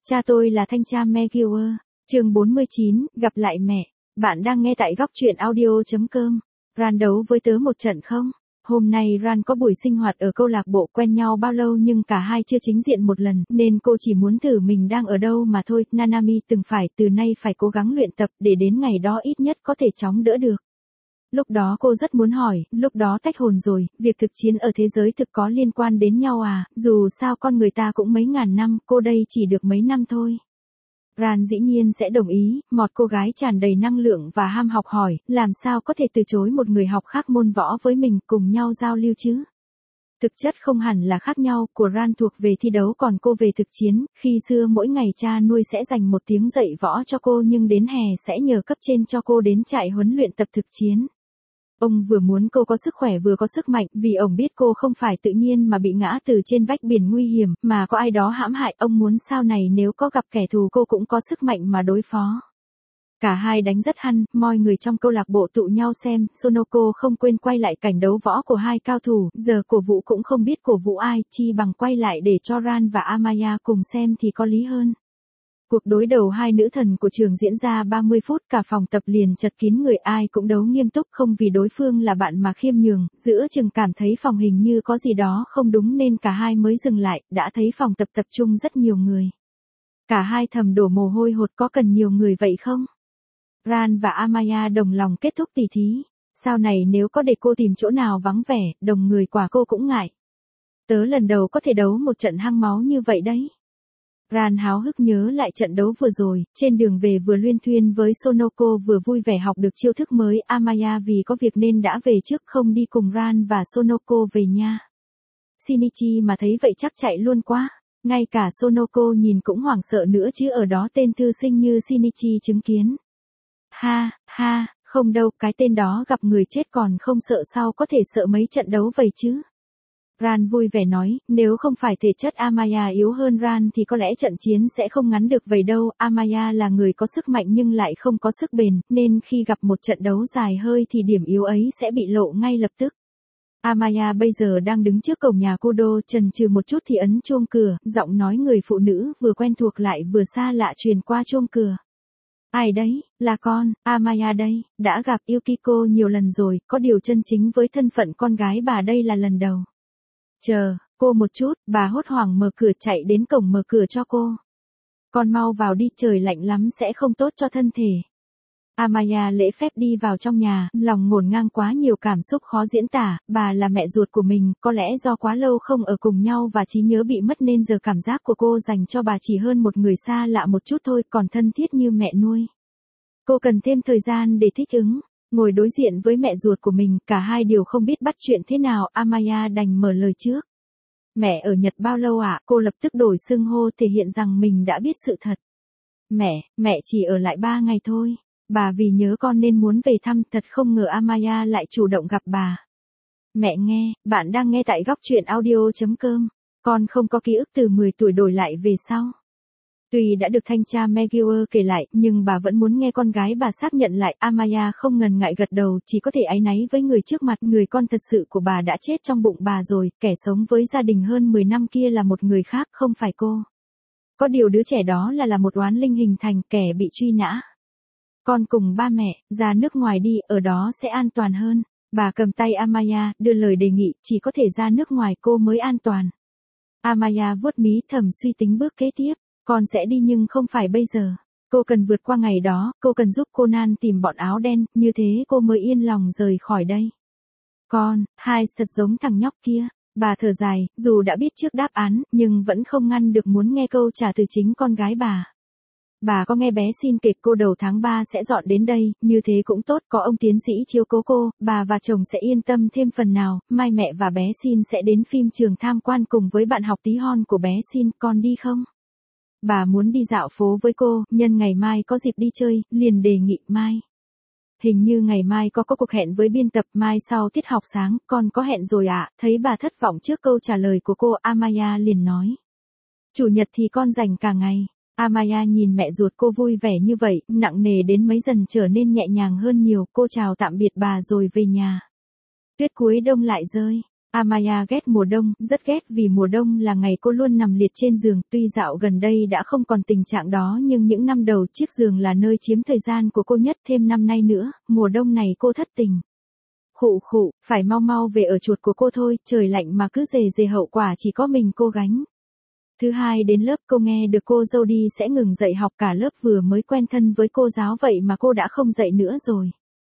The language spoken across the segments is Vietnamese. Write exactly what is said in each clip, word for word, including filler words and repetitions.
Cha tôi là thanh tra McGuire. Chương bốn mươi chín, gặp lại mẹ. Bạn đang nghe tại góc truyện audio chấm com. Ran đấu với tớ một trận không? Hôm nay Ran có buổi sinh hoạt ở câu lạc bộ, quen nhau bao lâu nhưng cả hai chưa chính diện một lần, nên cô chỉ muốn thử mình đang ở đâu mà thôi. Nanami từng phải từ nay phải cố gắng luyện tập để đến ngày đó ít nhất có thể chóng đỡ được. Lúc đó cô rất muốn hỏi, lúc đó tách hồn rồi, việc thực chiến ở thế giới thực có liên quan đến nhau à, dù sao con người ta cũng mấy ngàn năm, cô đây chỉ được mấy năm thôi. Ran dĩ nhiên sẽ đồng ý, một cô gái tràn đầy năng lượng và ham học hỏi, làm sao có thể từ chối một người học khác môn võ với mình, cùng nhau giao lưu chứ. Thực chất không hẳn là khác nhau, của Ran thuộc về thi đấu còn cô về thực chiến, khi xưa mỗi ngày cha nuôi sẽ dành một tiếng dạy võ cho cô nhưng đến hè sẽ nhờ cấp trên cho cô đến trại huấn luyện tập thực chiến. Ông vừa muốn cô có sức khỏe vừa có sức mạnh, vì ông biết cô không phải tự nhiên mà bị ngã từ trên vách biển nguy hiểm, mà có ai đó hãm hại. Ông muốn sau này nếu có gặp kẻ thù cô cũng có sức mạnh mà đối phó. Cả hai đánh rất hăng, mọi người trong câu lạc bộ tụ nhau xem, Sonoko không quên quay lại cảnh đấu võ của hai cao thủ, giờ cổ vũ cũng không biết cổ vũ ai, chi bằng quay lại để cho Ran và Amaya cùng xem thì có lý hơn. Cuộc đối đầu hai nữ thần của trường diễn ra ba mươi phút, cả phòng tập liền chật kín người, ai cũng đấu nghiêm túc, không vì đối phương là bạn mà khiêm nhường. Giữa chừng cảm thấy phòng hình như có gì đó không đúng nên cả hai mới dừng lại, đã thấy phòng tập tập trung rất nhiều người. Cả hai thầm đổ mồ hôi hột, có cần nhiều người vậy không? Ran và Amaya đồng lòng kết thúc tỉ thí. Sau này nếu có để cô tìm chỗ nào vắng vẻ, đồng người quả cô cũng ngại. Tớ lần đầu có thể đấu một trận hăng máu như vậy đấy. Ran háo hức nhớ lại trận đấu vừa rồi, trên đường về vừa luyên thuyên với Sonoko vừa vui vẻ học được chiêu thức mới. Amaya vì có việc nên đã về trước, không đi cùng Ran và Sonoko về nha. Shinichi mà thấy vậy chắc chạy luôn quá. Ngay cả Sonoko nhìn cũng hoảng sợ nữa chứ ở đó tên thư sinh như Shinichi chứng kiến. Ha, ha, không đâu, cái tên đó gặp người chết còn không sợ sao có thể sợ mấy trận đấu vậy chứ. Ran vui vẻ nói, nếu không phải thể chất Amaya yếu hơn Ran thì có lẽ trận chiến sẽ không ngắn được vậy đâu. Amaya là người có sức mạnh nhưng lại không có sức bền, nên khi gặp một trận đấu dài hơi thì điểm yếu ấy sẽ bị lộ ngay lập tức. Amaya bây giờ đang đứng trước cổng nhà Kudo, chần chừ một chút thì ấn chuông cửa, giọng nói người phụ nữ vừa quen thuộc lại vừa xa lạ truyền qua chuông cửa. Ai đấy, là con, Amaya đây, đã gặp Yukiko nhiều lần rồi, có điều chân chính với thân phận con gái bà đây là lần đầu. Chờ, cô một chút, bà hốt hoảng mở cửa chạy đến cổng mở cửa cho cô. Con mau vào đi, trời lạnh lắm sẽ không tốt cho thân thể. Amaya lễ phép đi vào trong nhà, lòng ngổn ngang quá nhiều cảm xúc khó diễn tả, bà là mẹ ruột của mình, có lẽ do quá lâu không ở cùng nhau và trí nhớ bị mất nên giờ cảm giác của cô dành cho bà chỉ hơn một người xa lạ một chút thôi, còn thân thiết như mẹ nuôi. Cô cần thêm thời gian để thích ứng. Ngồi đối diện với mẹ ruột của mình, cả hai đều không biết bắt chuyện thế nào, Amaya đành mở lời trước. Mẹ ở Nhật bao lâu ạ? À? Cô lập tức đổi xưng hô thể hiện rằng mình đã biết sự thật. Mẹ, mẹ chỉ ở lại ba ngày thôi. Bà vì nhớ con nên muốn về thăm, thật không ngờ Amaya lại chủ động gặp bà. Mẹ nghe, bạn đang nghe tại góc truyện audio chấm com. Con không có ký ức từ mười tuổi đổi lại về sau. Tuy đã được thanh tra McGuire kể lại, nhưng bà vẫn muốn nghe con gái bà xác nhận lại. Amaya không ngần ngại gật đầu, chỉ có thể áy náy với người trước mặt. Người con thật sự của bà đã chết trong bụng bà rồi, kẻ sống với gia đình hơn mười năm kia là một người khác, không phải cô. Có điều đứa trẻ đó là là một oán linh hình thành, kẻ bị truy nã. Con cùng ba mẹ, ra nước ngoài đi, ở đó sẽ an toàn hơn. Bà cầm tay Amaya, đưa lời đề nghị, chỉ có thể ra nước ngoài cô mới an toàn. Amaya vuốt mí thầm suy tính bước kế tiếp. Con sẽ đi nhưng không phải bây giờ. Cô cần vượt qua ngày đó, cô cần giúp Conan tìm bọn áo đen, như thế cô mới yên lòng rời khỏi đây. Con, hai thật giống thằng nhóc kia. Bà thở dài, dù đã biết trước đáp án, nhưng vẫn không ngăn được muốn nghe câu trả từ chính con gái bà. Bà có nghe bé xin kể cô đầu tháng ba sẽ dọn đến đây, như thế cũng tốt, có ông tiến sĩ chiếu cố cô, bà và chồng sẽ yên tâm thêm phần nào. Mai mẹ và bé xin sẽ đến phim trường tham quan cùng với bạn học tí hon của bé xin, con đi không? Bà muốn đi dạo phố với cô, nhân ngày mai có dịp đi chơi, liền đề nghị mai. Hình như ngày mai có có cuộc hẹn với biên tập, mai sau tiết học sáng, con có hẹn rồi ạ. À? Thấy bà thất vọng trước câu trả lời của cô, Amaya liền nói. Chủ nhật thì con rảnh cả ngày. Amaya nhìn mẹ ruột cô vui vẻ như vậy, nặng nề đến mấy dần trở nên nhẹ nhàng hơn nhiều. Cô chào tạm biệt bà rồi về nhà. Tuyết cuối đông lại rơi. Amaya ghét mùa đông, rất ghét vì mùa đông là ngày cô luôn nằm liệt trên giường, tuy dạo gần đây đã không còn tình trạng đó nhưng những năm đầu chiếc giường là nơi chiếm thời gian của cô nhất, thêm năm nay nữa, mùa đông này cô thất tình. Khụ khụ, phải mau mau về ở chuột của cô thôi, trời lạnh mà cứ dề dề hậu quả chỉ có mình cô gánh. Thứ hai đến lớp cô nghe được cô dâu đi sẽ ngừng dạy học, cả lớp vừa mới quen thân với cô giáo vậy mà cô đã không dạy nữa rồi.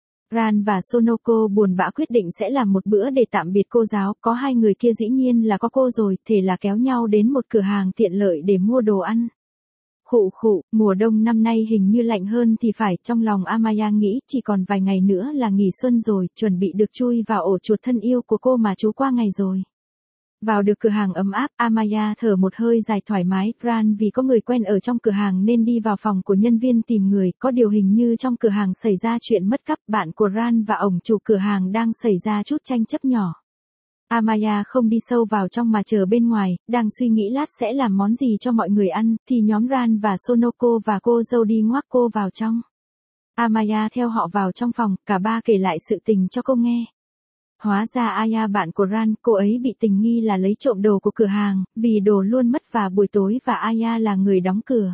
Ran và Sonoko buồn bã quyết định sẽ làm một bữa để tạm biệt cô giáo, có hai người kia dĩ nhiên là có cô rồi, thế là kéo nhau đến một cửa hàng tiện lợi để mua đồ ăn. Khụ khụ, mùa đông năm nay hình như lạnh hơn thì phải, trong lòng Amaya nghĩ chỉ còn vài ngày nữa là nghỉ xuân rồi, chuẩn bị được chui vào ổ chuột thân yêu của cô mà trú qua ngày rồi. Vào được cửa hàng ấm áp, Amaya thở một hơi dài thoải mái, Ran vì có người quen ở trong cửa hàng nên đi vào phòng của nhân viên tìm người, có điều hình như trong cửa hàng xảy ra chuyện mất cắp, bạn của Ran và ổng chủ cửa hàng đang xảy ra chút tranh chấp nhỏ. Amaya không đi sâu vào trong mà chờ bên ngoài, đang suy nghĩ lát sẽ làm món gì cho mọi người ăn, thì nhóm Ran và Sonoko và cô dâu đi ngoác cô vào trong. Amaya theo họ vào trong phòng, cả ba kể lại sự tình cho cô nghe. Hóa ra Aya bạn của Ran, cô ấy bị tình nghi là lấy trộm đồ của cửa hàng, vì đồ luôn mất vào buổi tối và Aya là người đóng cửa.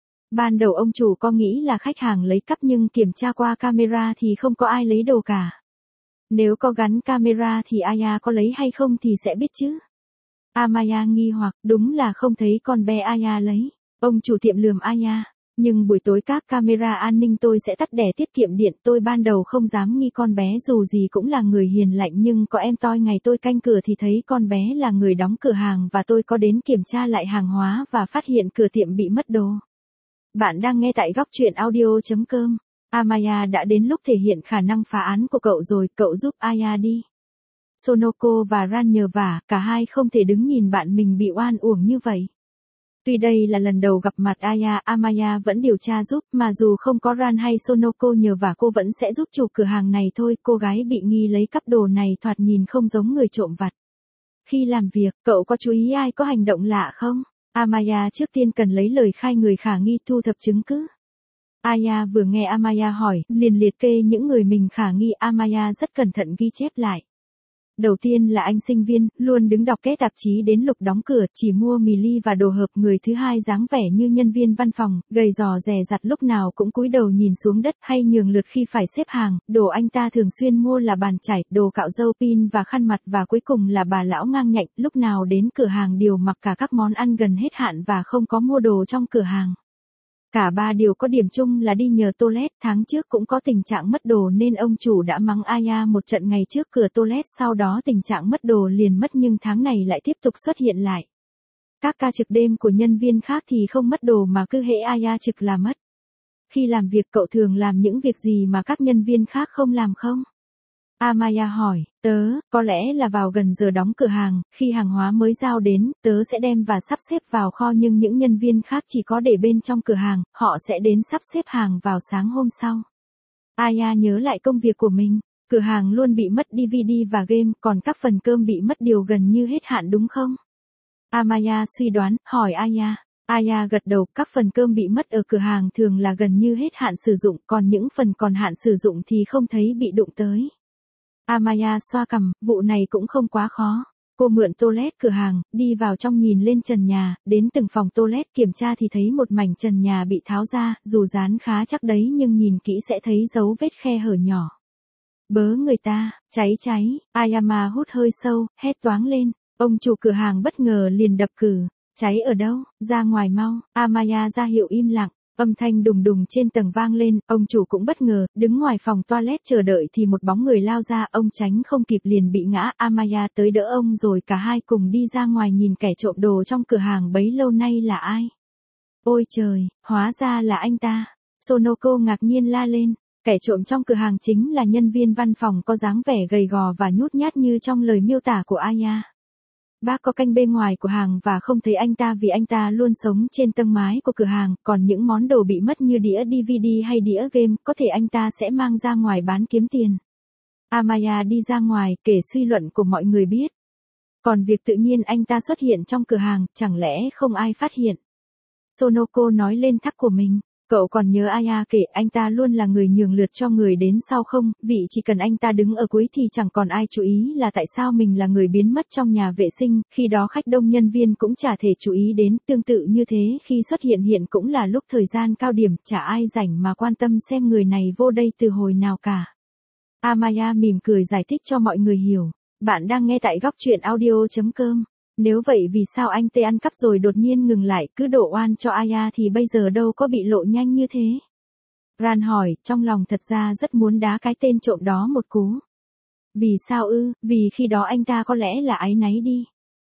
Ban đầu ông chủ có nghĩ là khách hàng lấy cắp nhưng kiểm tra qua camera thì không có ai lấy đồ cả. Nếu có gắn camera thì Aya có lấy hay không thì sẽ biết chứ. Amaya nghi hoặc, đúng là không thấy con bé Aya lấy. Ông chủ tiệm lườm Aya. Nhưng buổi tối các camera an ninh tôi sẽ tắt để tiết kiệm điện, tôi ban đầu không dám nghi con bé dù gì cũng là người hiền lành nhưng có em toi ngày tôi canh cửa thì thấy con bé là người đóng cửa hàng và tôi có đến kiểm tra lại hàng hóa và phát hiện cửa tiệm bị mất đồ. Bạn đang nghe tại góc truyện audio.com. Amaya đã đến lúc thể hiện khả năng phá án của cậu rồi, cậu giúp Aya đi. Sonoko và Ran nhờ vả, cả hai không thể đứng nhìn bạn mình bị oan uổng như vậy. Tuy đây là lần đầu gặp mặt Aya, Amaya vẫn điều tra giúp, mà dù không có Ran hay Sonoko nhờ vả cô vẫn sẽ giúp chủ cửa hàng này thôi, cô gái bị nghi lấy cắp đồ này thoạt nhìn không giống người trộm vặt. Khi làm việc, cậu có chú ý ai có hành động lạ không? Amaya trước tiên cần lấy lời khai người khả nghi thu thập chứng cứ. Aya vừa nghe Amaya hỏi, liền liệt kê những người mình khả nghi, Amaya rất cẩn thận ghi chép lại. Đầu tiên là anh sinh viên, luôn đứng đọc kết tạp chí đến lúc đóng cửa, chỉ mua mì ly và đồ hộp. Người thứ hai dáng vẻ như nhân viên văn phòng, gầy gò dè dặt lúc nào cũng cúi đầu nhìn xuống đất hay nhường lượt khi phải xếp hàng. Đồ anh ta thường xuyên mua là bàn chải, đồ cạo râu, pin và khăn mặt, và cuối cùng là bà lão ngang nhạnh, lúc nào đến cửa hàng đều mặc cả các món ăn gần hết hạn và không có mua đồ trong cửa hàng. Cả ba điều có điểm chung là đi nhờ toilet, tháng trước cũng có tình trạng mất đồ nên ông chủ đã mắng Aya một trận ngày trước cửa toilet, sau đó tình trạng mất đồ liền mất nhưng tháng này lại tiếp tục xuất hiện lại. Các ca trực đêm của nhân viên khác thì không mất đồ mà cứ hễ Aya trực là mất. Khi làm việc cậu thường làm những việc gì mà các nhân viên khác không làm không? Amaya hỏi, tớ, có lẽ là vào gần giờ đóng cửa hàng, khi hàng hóa mới giao đến, tớ sẽ đem và sắp xếp vào kho nhưng những nhân viên khác chỉ có để bên trong cửa hàng, họ sẽ đến sắp xếp hàng vào sáng hôm sau. Aya nhớ lại công việc của mình, cửa hàng luôn bị mất đê vê đê và game, còn các phần cơm bị mất đều gần như hết hạn đúng không? Amaya suy đoán, hỏi Aya. Aya gật đầu, các phần cơm bị mất ở cửa hàng thường là gần như hết hạn sử dụng, còn những phần còn hạn sử dụng thì không thấy bị đụng tới. Amaya xoa cằm, vụ này cũng không quá khó. Cô mượn toilet cửa hàng, đi vào trong nhìn lên trần nhà, đến từng phòng toilet kiểm tra thì thấy một mảnh trần nhà bị tháo ra, dù dán khá chắc đấy nhưng nhìn kỹ sẽ thấy dấu vết khe hở nhỏ. Bớ người ta, cháy cháy, Ayama hút hơi sâu, hét toáng lên, ông chủ cửa hàng bất ngờ liền đập cử, cháy ở đâu, ra ngoài mau, Amaya ra hiệu im lặng. Âm thanh đùng đùng trên tầng vang lên, ông chủ cũng bất ngờ, đứng ngoài phòng toilet chờ đợi thì một bóng người lao ra, ông tránh không kịp liền bị ngã, Amaya tới đỡ ông rồi cả hai cùng đi ra ngoài nhìn kẻ trộm đồ trong cửa hàng bấy lâu nay là ai. Ôi trời, hóa ra là anh ta. Sonoko ngạc nhiên la lên, kẻ trộm trong cửa hàng chính là nhân viên văn phòng có dáng vẻ gầy gò và nhút nhát như trong lời miêu tả của Aya. Bác có canh bên ngoài của hàng và không thấy anh ta vì anh ta luôn sống trên tầng mái của cửa hàng, còn những món đồ bị mất như đĩa đê vê đê hay đĩa game, có thể anh ta sẽ mang ra ngoài bán kiếm tiền. Amaya đi ra ngoài, kể suy luận của mọi người biết. Còn việc tự nhiên anh ta xuất hiện trong cửa hàng, chẳng lẽ không ai phát hiện? Sonoko nói lên thắc của mình. Cậu còn nhớ Aya kể anh ta luôn là người nhường lượt cho người đến sau không, vị chỉ cần anh ta đứng ở cuối thì chẳng còn ai chú ý là tại sao mình là người biến mất trong nhà vệ sinh, khi đó khách đông nhân viên cũng chả thể chú ý đến, tương tự như thế khi xuất hiện hiện cũng là lúc thời gian cao điểm, chả ai rảnh mà quan tâm xem người này vô đây từ hồi nào cả. Amaya mỉm cười giải thích cho mọi người hiểu, bạn đang nghe tại góc truyện audio chấm com. Nếu vậy vì sao anh tê ăn cắp rồi đột nhiên ngừng lại cứ đổ oan cho Aya thì bây giờ đâu có bị lộ nhanh như thế? Ran hỏi, trong lòng thật ra rất muốn đá cái tên trộm đó một cú. Vì sao ư, vì khi đó anh ta có lẽ là áy náy đi.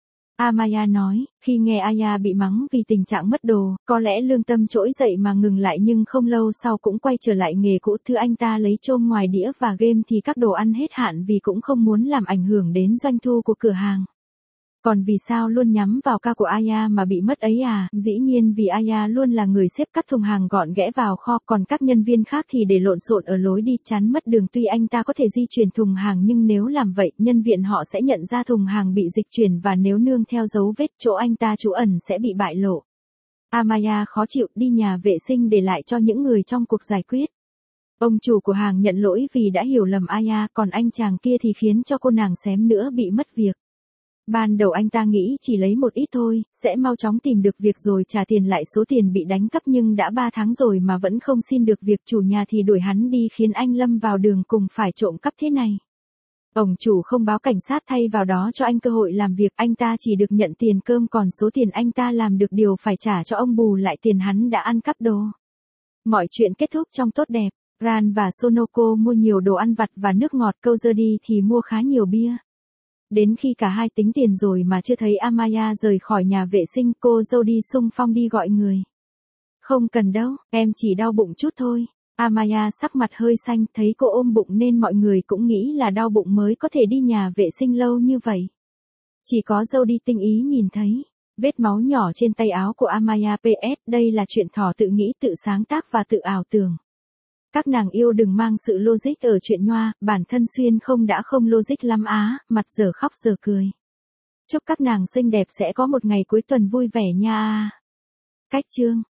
Amaya nói, khi nghe Aya bị mắng vì tình trạng mất đồ, có lẽ lương tâm trỗi dậy mà ngừng lại nhưng không lâu sau cũng quay trở lại nghề cũ. Thứ anh ta lấy chôm ngoài đĩa và game thì các đồ ăn hết hạn vì cũng không muốn làm ảnh hưởng đến doanh thu của cửa hàng. Còn vì sao luôn nhắm vào ca của Aya mà bị mất ấy à, dĩ nhiên vì Aya luôn là người xếp các thùng hàng gọn ghẽ vào kho, còn các nhân viên khác thì để lộn xộn ở lối đi chắn mất đường. Tuy anh ta có thể di chuyển thùng hàng nhưng nếu làm vậy, nhân viên họ sẽ nhận ra thùng hàng bị dịch chuyển và nếu nương theo dấu vết chỗ anh ta trú ẩn sẽ bị bại lộ. Amaya khó chịu đi nhà vệ sinh để lại cho những người trong cuộc giải quyết. Ông chủ của hàng nhận lỗi vì đã hiểu lầm Aya, còn anh chàng kia thì khiến cho cô nàng xém nữa bị mất việc. Ban đầu anh ta nghĩ chỉ lấy một ít thôi, sẽ mau chóng tìm được việc rồi trả tiền lại số tiền bị đánh cắp nhưng đã ba tháng rồi mà vẫn không xin được việc, chủ nhà thì đuổi hắn đi khiến anh lâm vào đường cùng phải trộm cắp thế này. Ông chủ không báo cảnh sát thay vào đó cho anh cơ hội làm việc, anh ta chỉ được nhận tiền cơm còn số tiền anh ta làm được điều phải trả cho ông bù lại tiền hắn đã ăn cắp đồ. Mọi chuyện kết thúc trong tốt đẹp, Ran và Sonoko mua nhiều đồ ăn vặt và nước ngọt, câu Jody thì mua khá nhiều bia. Đến khi cả hai tính tiền rồi mà chưa thấy Amaya rời khỏi nhà vệ sinh, cô Jody xung phong đi gọi người. Không cần đâu, em chỉ đau bụng chút thôi. Amaya sắc mặt hơi xanh, thấy cô ôm bụng nên mọi người cũng nghĩ là đau bụng mới có thể đi nhà vệ sinh lâu như vậy. Chỉ có Jody tinh ý nhìn thấy vết máu nhỏ trên tay áo của Amaya. pê ét Đây là chuyện thỏ tự nghĩ, tự sáng tác và tự ảo tưởng. Các nàng yêu đừng mang sự logic ở chuyện nhoa, bản thân Xuyên không đã không logic lắm á, mặt giờ khóc giờ cười. Chúc các nàng xinh đẹp sẽ có một ngày cuối tuần vui vẻ nha. Cách chương